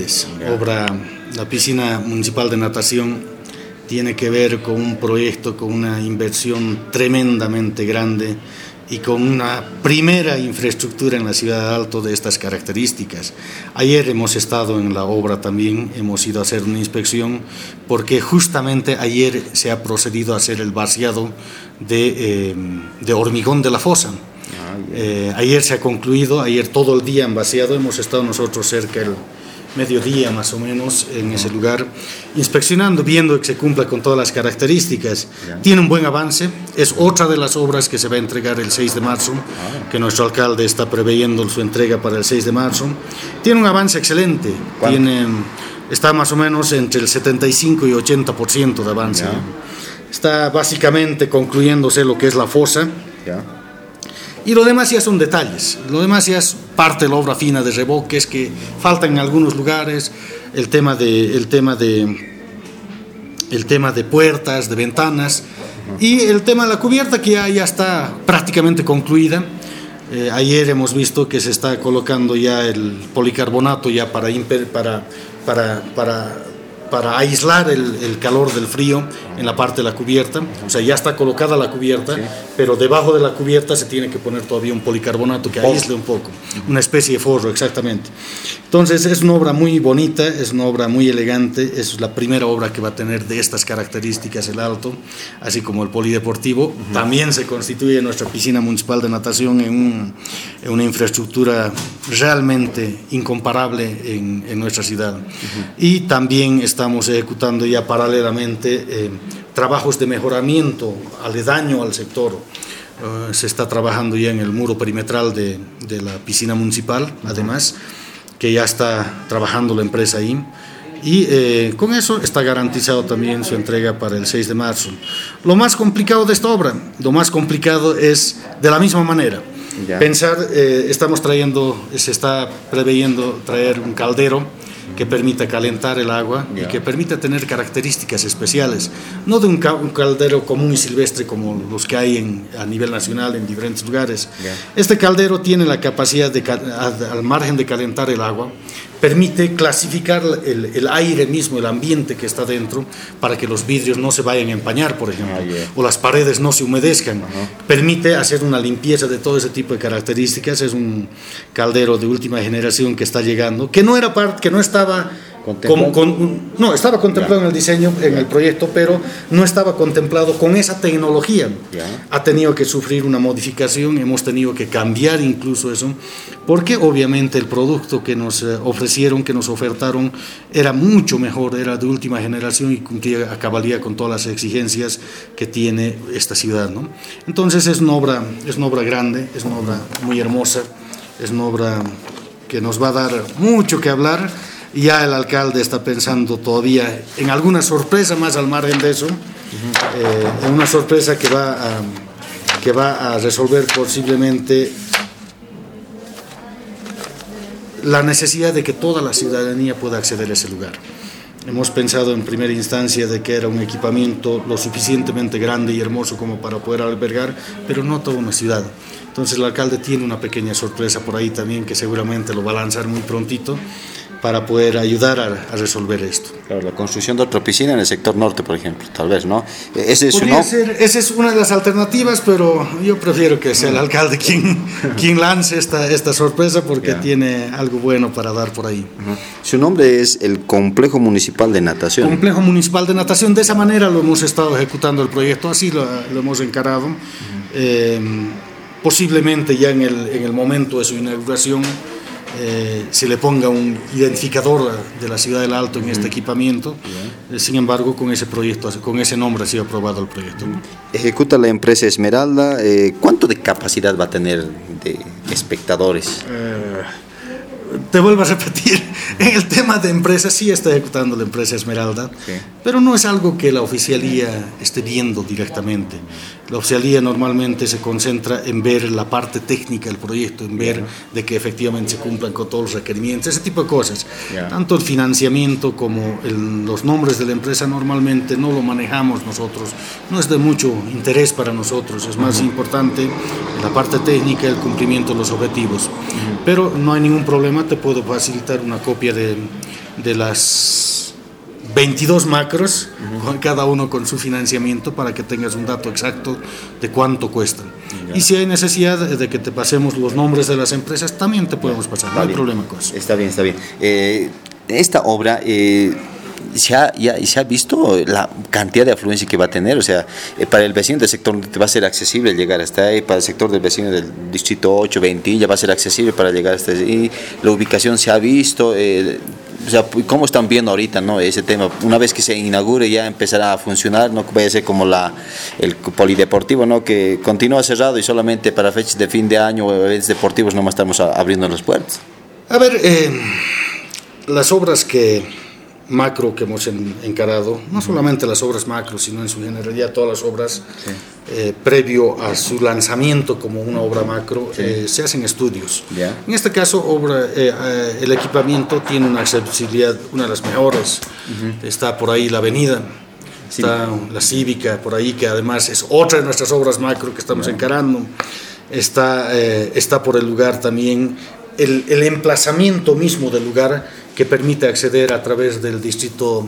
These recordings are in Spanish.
grandes. La piscina municipal de natación tiene que ver con un proyecto, con una inversión tremendamente grande y con una primera infraestructura en la ciudad de Alto de estas características. Ayer hemos estado en la obra también, hemos ido a hacer una inspección, porque justamente ayer se ha procedido a hacer el vaciado de hormigón de la fosa. Ayer se ha concluido, ayer todo el día han vaciado, hemos estado nosotros cerca del mediodía más o menos en ese lugar, inspeccionando, viendo que se cumpla con todas las características. Tiene un buen avance, es otra de las obras que se va a entregar el 6 de marzo, que nuestro alcalde está preveyendo su entrega para el 6 de marzo. Tiene un avance excelente, está más o menos entre el 75 y 80% de avance. Está básicamente concluyéndose lo que es la fosa. Y lo demás ya son detalles, lo demás ya es parte de la obra fina de revoques que faltan en algunos lugares, el tema de puertas, de ventanas, y el tema de la cubierta que ya está prácticamente concluida. Ayer hemos visto que se está colocando ya el policarbonato ya para aislar el calor del frío en la parte de la cubierta. O sea, ya está colocada la cubierta, pero debajo de la cubierta se tiene que poner todavía un policarbonato que aísle un poco, una especie de forro, exactamente. Entonces es una obra muy bonita, es una obra muy elegante, es la primera obra que va a tener de estas características el Alto, así como el polideportivo. También se constituye nuestra piscina municipal de natación en una infraestructura realmente incomparable en nuestra ciudad. Y también estamos ejecutando ya paralelamente trabajos de mejoramiento aledaño al sector. Se está trabajando ya en el muro perimetral de la piscina municipal, además, que ya está trabajando la empresa ahí. Y con eso está garantizado también su entrega para el 6 de marzo. Lo más complicado de esta obra, lo más complicado es de la misma manera. Pensar, se está preveyendo traer un caldero que permita calentar el agua y que permita tener características especiales, no de un caldero común y silvestre como los que hay a nivel nacional en diferentes lugares. Este caldero tiene la capacidad al margen de calentar el agua, permite clasificar el aire mismo, el ambiente que está dentro, para que los vidrios no se vayan a empañar, por ejemplo, o las paredes no se humedezcan. Permite hacer una limpieza de todo ese tipo de características. Es un caldero de última generación que está llegando, que no estaba estaba contemplado en el diseño, en el proyecto, pero no estaba contemplado con esa tecnología. Ha tenido que sufrir una modificación, hemos tenido que cambiar incluso eso, porque obviamente el producto que nos ofrecieron, que nos ofertaron, era mucho mejor, era de última generación y cumplía a cabalidad con todas las exigencias que tiene esta ciudad, ¿no? Entonces es una obra grande, es una obra muy hermosa, es una obra que nos va a dar mucho que hablar. Ya el alcalde está pensando todavía en alguna sorpresa más al margen de eso, en una sorpresa que va a resolver posiblemente la necesidad de que toda la ciudadanía pueda acceder a ese lugar. Hemos pensado en primera instancia de que era un equipamiento lo suficientemente grande y hermoso como para poder albergar, pero no toda una ciudad. Entonces el alcalde tiene una pequeña sorpresa por ahí también que seguramente lo va a lanzar muy prontito, para poder ayudar a resolver esto. Claro, la construcción de otra piscina en el sector norte, por ejemplo, tal vez, ¿no? Esa es una de las alternativas, pero yo prefiero que sea el alcalde quien lance esta sorpresa, porque tiene algo bueno para dar por ahí. Su nombre es el Complejo Municipal de Natación. Complejo Municipal de Natación, de esa manera lo hemos estado ejecutando el proyecto, así lo hemos encarado. Posiblemente ya en el momento de su inauguración se le ponga un identificador de la ciudad del Alto en este equipamiento. Sin embargo, con ese proyecto, con ese nombre ha sido aprobado el proyecto. Ejecuta la empresa Esmeralda. ¿Cuánto de capacidad va a tener de espectadores? Te vuelvo a repetir, en el tema de empresas sí está ejecutando la empresa Esmeralda, pero no es algo que la oficialía esté viendo directamente. La oficialía normalmente se concentra en ver la parte técnica del proyecto, en ver de que efectivamente se cumplan con todos los requerimientos, ese tipo de cosas. Tanto el financiamiento como los nombres de la empresa normalmente no lo manejamos nosotros, no es de mucho interés para nosotros, es más importante la parte técnica, el cumplimiento de los objetivos. Pero no hay ningún problema, te puedo facilitar una copia de de las 22 macros, con cada uno con su financiamiento, para que tengas un dato exacto de cuánto cuestan. Y si hay necesidad de que te pasemos los nombres de las empresas, también te podemos pasar, no hay problema con eso. Está bien, está bien. Esta obra, ¿se ha visto la cantidad de afluencia que va a tener? O sea, para el vecino del sector va a ser accesible llegar hasta ahí, para el sector del vecino del distrito 8, Ventilla, va a ser accesible para llegar hasta ahí. La ubicación se ha visto, o sea, ¿cómo están viendo ahorita, no, ese tema? Una vez que se inaugure ya empezará a funcionar, no vaya a ser como el polideportivo, ¿no? Que continúa cerrado y solamente para fechas de fin de año o eventos deportivos nomás estamos abriendo las puertas. A ver, las obras macro que hemos encarado, no solamente las obras macro, sino en su generalidad todas las obras, previo a su lanzamiento como una obra macro, se hacen estudios. En este caso, el equipamiento tiene una accesibilidad, una de las mejores. Está por ahí la avenida, está la Cívica por ahí, que además es otra de nuestras obras macro que estamos encarando. Está por el lugar también el emplazamiento mismo del lugar, que permite acceder a través del distrito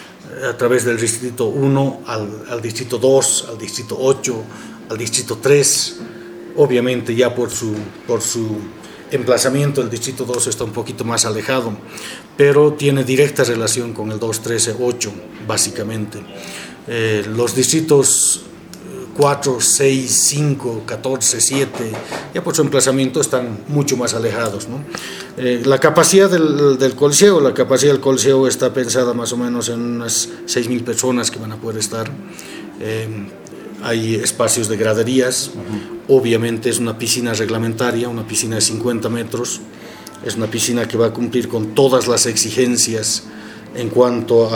1 al distrito 2, al distrito 8, al distrito 3. Obviamente ya por su emplazamiento el distrito 2 está un poquito más alejado, pero tiene directa relación con el 2, 13, 8 básicamente. Los distritos 4, 6, 5, 14, 7, ya por su emplazamiento están mucho más alejados, ¿no? La capacidad del Coliseo está pensada más o menos en unas 6.000 personas que van a poder estar. Hay espacios de graderías, obviamente es una piscina reglamentaria, una piscina de 50 metros, es una piscina que va a cumplir con todas las exigencias en cuanto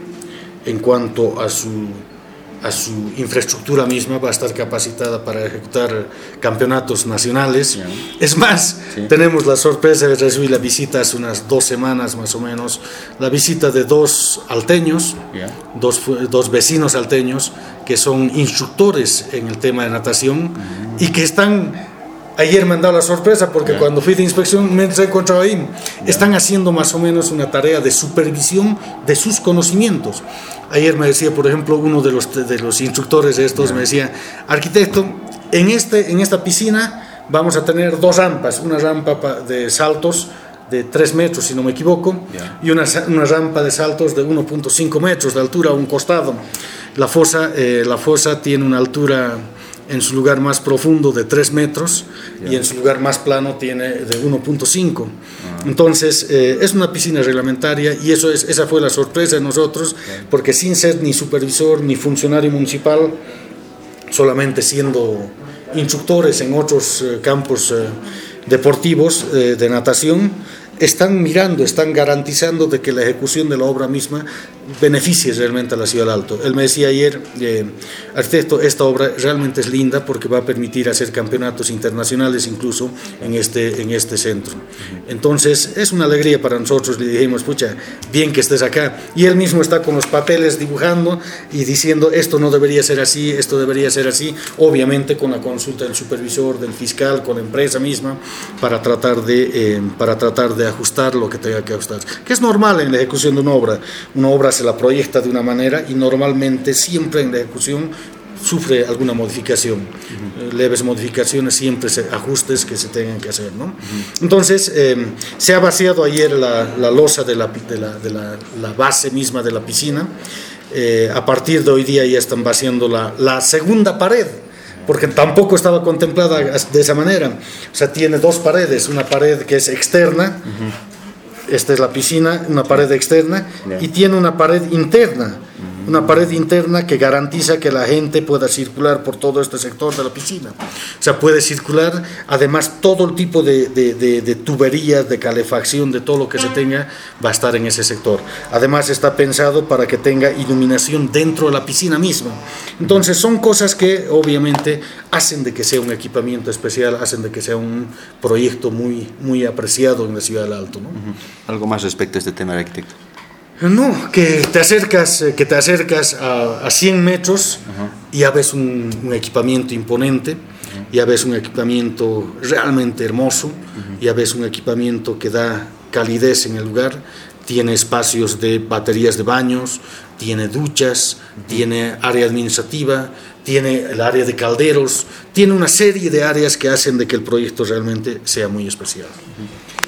a su infraestructura misma. Va a estar capacitada para ejecutar campeonatos nacionales. Es más, tenemos la sorpresa de recibir la visita hace unas 2 semanas más o menos, la visita de 2 alteños, dos vecinos alteños que son instructores en el tema de natación y que ayer me han dado la sorpresa porque cuando fui de inspección me he encontrado ahí. Están haciendo más o menos una tarea de supervisión de sus conocimientos. Ayer me decía, por ejemplo, uno de los instructores de estos, me decía: arquitecto, en esta piscina vamos a tener 2 rampas, una rampa de saltos de 3 metros, si no me equivoco, y una rampa de saltos de 1.5 metros de altura a un costado. La fosa tiene una altura en su lugar más profundo de 3 metros y en su lugar más plano tiene de 1.5. Entonces es una piscina reglamentaria y esa fue la sorpresa de nosotros, porque sin ser ni supervisor ni funcionario municipal, solamente siendo instructores en otros campos deportivos de natación, están garantizando de que la ejecución de la obra misma beneficie realmente a la ciudad del Alto. Él me decía ayer, arquitecto, esta obra realmente es linda porque va a permitir hacer campeonatos internacionales incluso en este centro. Entonces es una alegría para nosotros. Le dijimos: pucha, bien que estés acá. Y él mismo está con los papeles dibujando y diciendo: esto no debería ser así, esto debería ser así, obviamente con la consulta del supervisor, del fiscal, con la empresa misma, para tratar de ajustar lo que tenga que ajustar, que es normal en la ejecución de una obra. Una obra se la proyecta de una manera y normalmente siempre en la ejecución sufre alguna modificación, leves modificaciones, siempre ajustes que se tengan que hacer, ¿no? Entonces se ha vaciado ayer la losa de la base misma de la piscina. A partir de hoy día ya están vaciando la segunda pared, porque tampoco estaba contemplada de esa manera. O sea, tiene 2 paredes, una pared que es externa, esta es la piscina, una pared externa, y tiene una pared interna, que garantiza que la gente pueda circular por todo este sector de la piscina. O sea, puede circular, además todo el tipo de tuberías, de calefacción, de todo lo que se tenga, va a estar en ese sector. Además está pensado para que tenga iluminación dentro de la piscina misma. Entonces son cosas que obviamente hacen de que sea un equipamiento especial, hacen de que sea un proyecto muy, muy apreciado en la ciudad del Alto, ¿no? ¿Algo más respecto a este tema, arquitecto? No, que te acercas a 100 metros y ya ves un equipamiento imponente, ya ves un equipamiento realmente hermoso, ya ves un equipamiento que da calidez en el lugar, tiene espacios de baterías de baños, tiene duchas, tiene área administrativa, tiene el área de calderos, tiene una serie de áreas que hacen de que el proyecto realmente sea muy especial.